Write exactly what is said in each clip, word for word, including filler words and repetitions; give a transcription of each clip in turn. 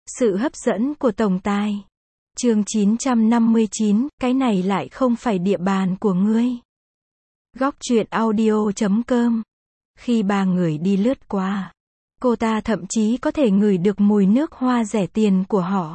Sự hấp dẫn của tổng tài. Chương chín trăm năm mươi chín, cái này lại không phải địa bàn của ngươi. Góc truyện audio chấm com. Khi ba người đi lướt qua, cô ta thậm chí có thể ngửi được mùi nước hoa rẻ tiền của họ.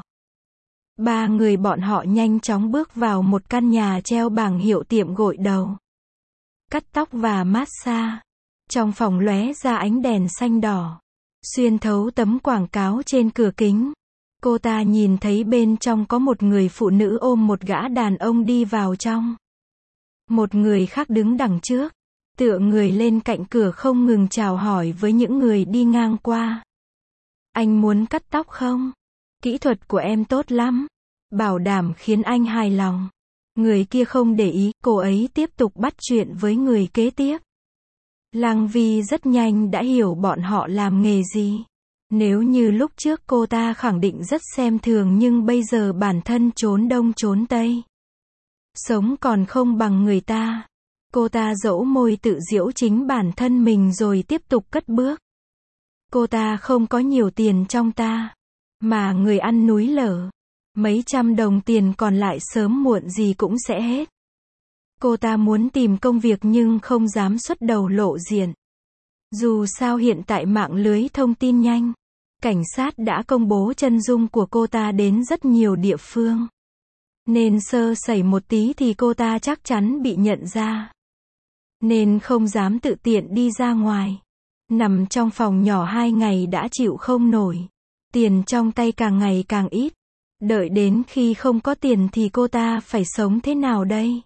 Ba người bọn họ nhanh chóng bước vào một căn nhà treo bảng hiệu tiệm gội đầu, cắt tóc và massage. Trong phòng lóe ra ánh đèn xanh đỏ, xuyên thấu tấm quảng cáo trên cửa kính. Cô ta nhìn thấy bên trong có một người phụ nữ ôm một gã đàn ông đi vào trong. Một người khác đứng đằng trước, tựa người lên cạnh cửa không ngừng chào hỏi với những người đi ngang qua. Anh muốn cắt tóc không? Kỹ thuật của em tốt lắm, bảo đảm khiến anh hài lòng. Người kia không để ý, cô ấy tiếp tục bắt chuyện với người kế tiếp. Lăng Vi rất nhanh đã hiểu bọn họ làm nghề gì. Nếu như lúc trước cô ta khẳng định rất xem thường, nhưng bây giờ bản thân trốn đông trốn tây, sống còn không bằng người ta. Cô ta dẫu môi tự giễu chính bản thân mình rồi tiếp tục cất bước. Cô ta không có nhiều tiền trong ta, mà người ăn núi lở. Mấy trăm đồng tiền còn lại sớm muộn gì cũng sẽ hết. Cô ta muốn tìm công việc nhưng không dám xuất đầu lộ diện. Dù sao hiện tại mạng lưới thông tin nhanh, cảnh sát đã công bố chân dung của cô ta đến rất nhiều địa phương. Nên sơ sẩy một tí thì cô ta chắc chắn bị nhận ra. Nên không dám tự tiện đi ra ngoài. Nằm trong phòng nhỏ hai ngày đã chịu không nổi. Tiền trong tay càng ngày càng ít. Đợi đến khi không có tiền thì cô ta phải sống thế nào đây?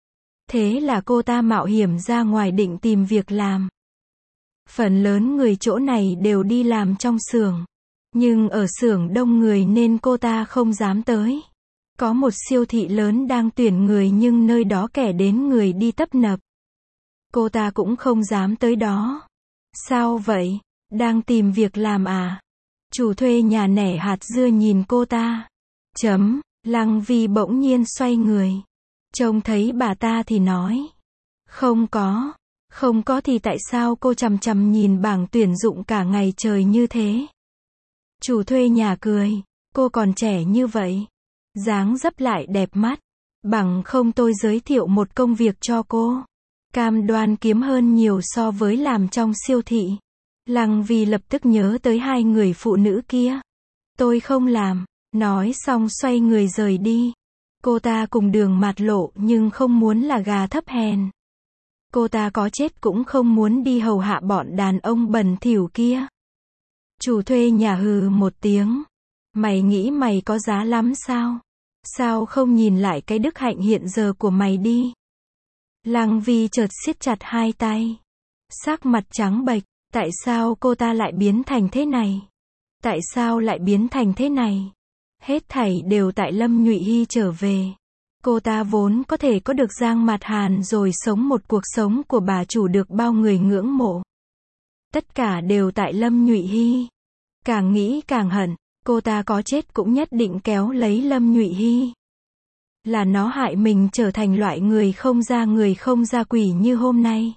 Thế là cô ta mạo hiểm ra ngoài định tìm việc làm. Phần lớn người chỗ này đều đi làm trong xưởng. Nhưng ở xưởng đông người nên cô ta không dám tới. Có một siêu thị lớn đang tuyển người nhưng nơi đó kẻ đến người đi tấp nập. Cô ta cũng không dám tới đó. Sao vậy? Đang tìm việc làm à? Chủ thuê nhà nẻ hạt dưa nhìn cô ta. Chấm, Lăng Vi bỗng nhiên xoay người. Trông thấy bà ta thì nói. Không có. Không có thì tại sao cô chằm chằm nhìn bảng tuyển dụng cả ngày trời như thế? Chủ thuê nhà cười. Cô còn trẻ như vậy, dáng dấp lại đẹp mắt. Bằng không tôi giới thiệu một công việc cho cô. Cam đoan kiếm hơn nhiều so với làm trong siêu thị. Lăng Vi lập tức nhớ tới hai người phụ nữ kia. Tôi không làm. Nói xong xoay người rời đi. Cô ta cùng đường mạt lộ nhưng không muốn là gà thấp hèn. Cô ta có chết cũng không muốn đi hầu hạ bọn đàn ông bẩn thỉu kia. Chủ thuê nhà hừ một tiếng. Mày nghĩ mày có giá lắm sao? Sao không nhìn lại cái đức hạnh hiện giờ của mày đi? Lăng Vi chợt siết chặt hai tay. Sắc mặt trắng bệch. Tại sao cô ta lại biến thành thế này? Tại sao lại biến thành thế này? Hết thảy đều tại Lâm Nhụy Hy trở về. Cô ta vốn có thể có được Giang Mạt Hàn rồi sống một cuộc sống của bà chủ được bao người ngưỡng mộ. Tất cả đều tại Lâm Nhụy Hy. Càng nghĩ càng hận, cô ta có chết cũng nhất định kéo lấy Lâm Nhụy Hy. Là nó hại mình trở thành loại người không ra người không ra quỷ như hôm nay.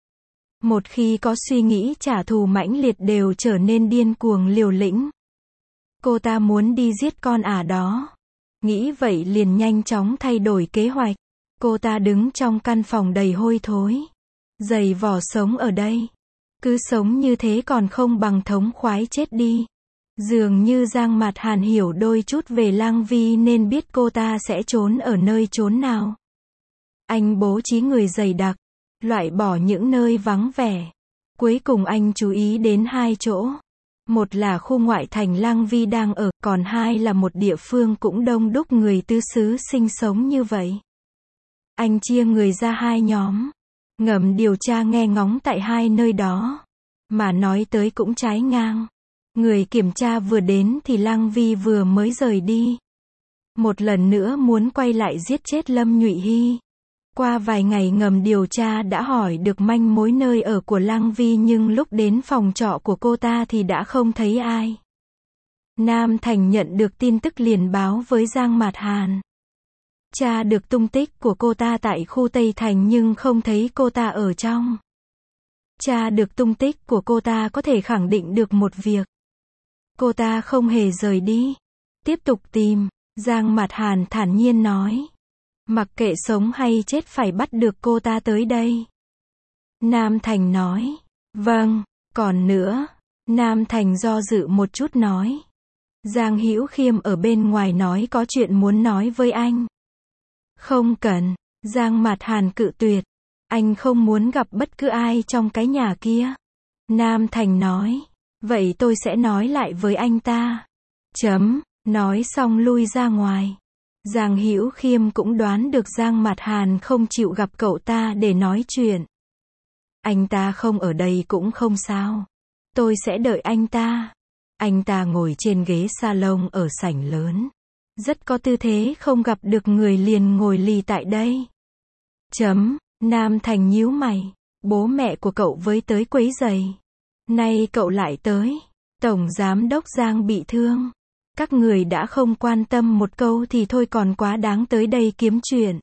Một khi có suy nghĩ trả thù mãnh liệt đều trở nên điên cuồng liều lĩnh. Cô ta muốn đi giết con ả đó. Nghĩ vậy liền nhanh chóng thay đổi kế hoạch. Cô ta đứng trong căn phòng đầy hôi thối. Giày vò sống ở đây. Cứ sống như thế còn không bằng thống khoái chết đi. Dường như Giang Mạt Hàn hiểu đôi chút về Lăng Vi nên biết cô ta sẽ trốn ở nơi trốn nào. Anh bố trí người dày đặc, loại bỏ những nơi vắng vẻ. Cuối cùng anh chú ý đến hai chỗ. Một là khu ngoại thành Lăng Vi đang ở, còn hai là một địa phương cũng đông đúc người tứ xứ sinh sống như vậy. Anh chia người ra hai nhóm, ngầm điều tra nghe ngóng tại hai nơi đó. Mà nói tới cũng trái ngang. Người kiểm tra vừa đến thì Lăng Vi vừa mới rời đi. Một lần nữa muốn quay lại giết chết Lâm Nhụy Hy. Qua vài ngày ngầm điều tra đã hỏi được manh mối nơi ở của Lăng Vi nhưng lúc đến phòng trọ của cô ta thì đã không thấy ai. Nam Thành nhận được tin tức liền báo với Giang Mạt Hàn. Tra được tung tích của cô ta tại khu Tây Thành nhưng không thấy cô ta ở trong. Tra được tung tích của cô ta có thể khẳng định được một việc. Cô ta không hề rời đi. Tiếp tục tìm, Giang Mạt Hàn thản nhiên nói. Mặc kệ sống hay chết phải bắt được cô ta tới đây. Nam Thành nói. Vâng, còn nữa. Nam Thành do dự một chút nói. Giang Hữu Khiêm ở bên ngoài nói có chuyện muốn nói với anh. Không cần, Giang Mạt Hàn cự tuyệt. Anh không muốn gặp bất cứ ai trong cái nhà kia. Nam Thành nói. Vậy tôi sẽ nói lại với anh ta. Chấm, nói xong lui ra ngoài. Giang Hữu Khiêm cũng đoán được Giang Mạt Hàn không chịu gặp cậu ta để nói chuyện. Anh ta không ở đây cũng không sao. Tôi sẽ đợi anh ta. Anh ta ngồi trên ghế salon ở sảnh lớn. Rất có tư thế không gặp được người liền ngồi lì tại đây. Chấm, Nam Thành nhíu mày. Bố mẹ của cậu với tới quấy rầy. Nay cậu lại tới. Tổng giám đốc Giang bị thương. Các người đã không quan tâm một câu thì thôi còn quá đáng tới đây kiếm chuyện.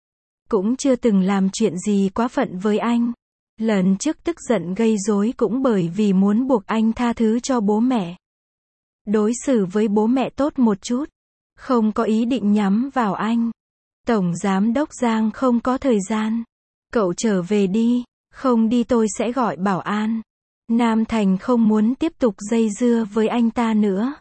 Cũng chưa từng làm chuyện gì quá phận với anh. Lần trước tức giận gây rối cũng bởi vì muốn buộc anh tha thứ cho bố mẹ. Đối xử với bố mẹ tốt một chút. Không có ý định nhắm vào anh. Tổng giám đốc Giang không có thời gian. Cậu trở về đi. Không đi tôi sẽ gọi bảo an. Nam Thành không muốn tiếp tục dây dưa với anh ta nữa.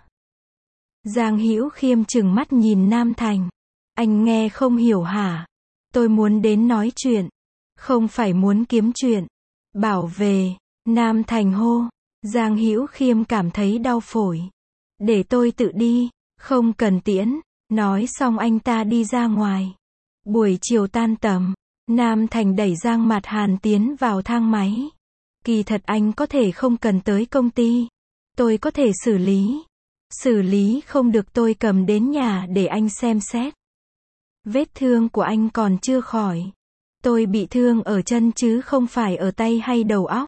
Giang Hữu Khiêm trừng mắt nhìn Nam Thành. Anh nghe không hiểu hả? Tôi muốn đến nói chuyện. Không phải muốn kiếm chuyện. Bảo về. Nam Thành hô. Giang Hữu Khiêm cảm thấy đau phổi. Để tôi tự đi. Không cần tiễn. Nói xong anh ta đi ra ngoài. Buổi chiều tan tầm. Nam Thành đẩy Giang Mạt Hàn tiến vào thang máy. Kỳ thật anh có thể không cần tới công ty. Tôi có thể xử lý. Xử lý không được tôi cầm đến nhà để anh xem xét. Vết thương của anh còn chưa khỏi. Tôi bị thương ở chân chứ không phải ở tay hay đầu óc.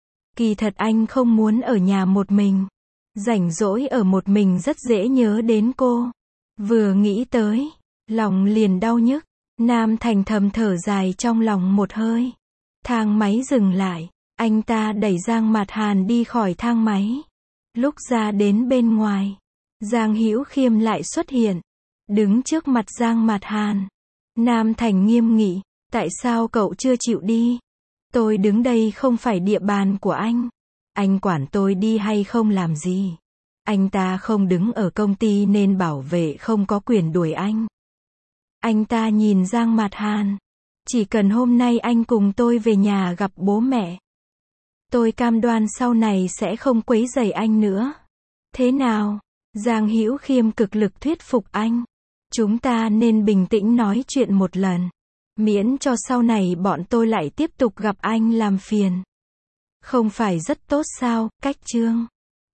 Kỳ thật anh không muốn ở nhà một mình. Rảnh rỗi ở một mình rất dễ nhớ đến cô. Vừa nghĩ tới, lòng liền đau nhức. Nam Thành thầm thở dài trong lòng một hơi. Thang máy dừng lại. Anh ta đẩy Giang Mạt Hàn đi khỏi thang máy. Lúc ra đến bên ngoài, Giang Hữu Khiêm lại xuất hiện. Đứng trước mặt Giang Mạt Hàn. Nam Thành nghiêm nghị. Tại sao cậu chưa chịu đi? Tôi đứng đây không phải địa bàn của anh. Anh quản tôi đi hay không làm gì? Anh ta không đứng ở công ty nên bảo vệ không có quyền đuổi anh. Anh ta nhìn Giang Mạt Hàn. Chỉ cần hôm nay anh cùng tôi về nhà gặp bố mẹ. Tôi cam đoan sau này sẽ không quấy rầy anh nữa. Thế nào? Giang Hữu Khiêm cực lực thuyết phục anh. Chúng ta nên bình tĩnh nói chuyện một lần. Miễn cho sau này bọn tôi lại tiếp tục gặp anh làm phiền. Không phải rất tốt sao, cách chương.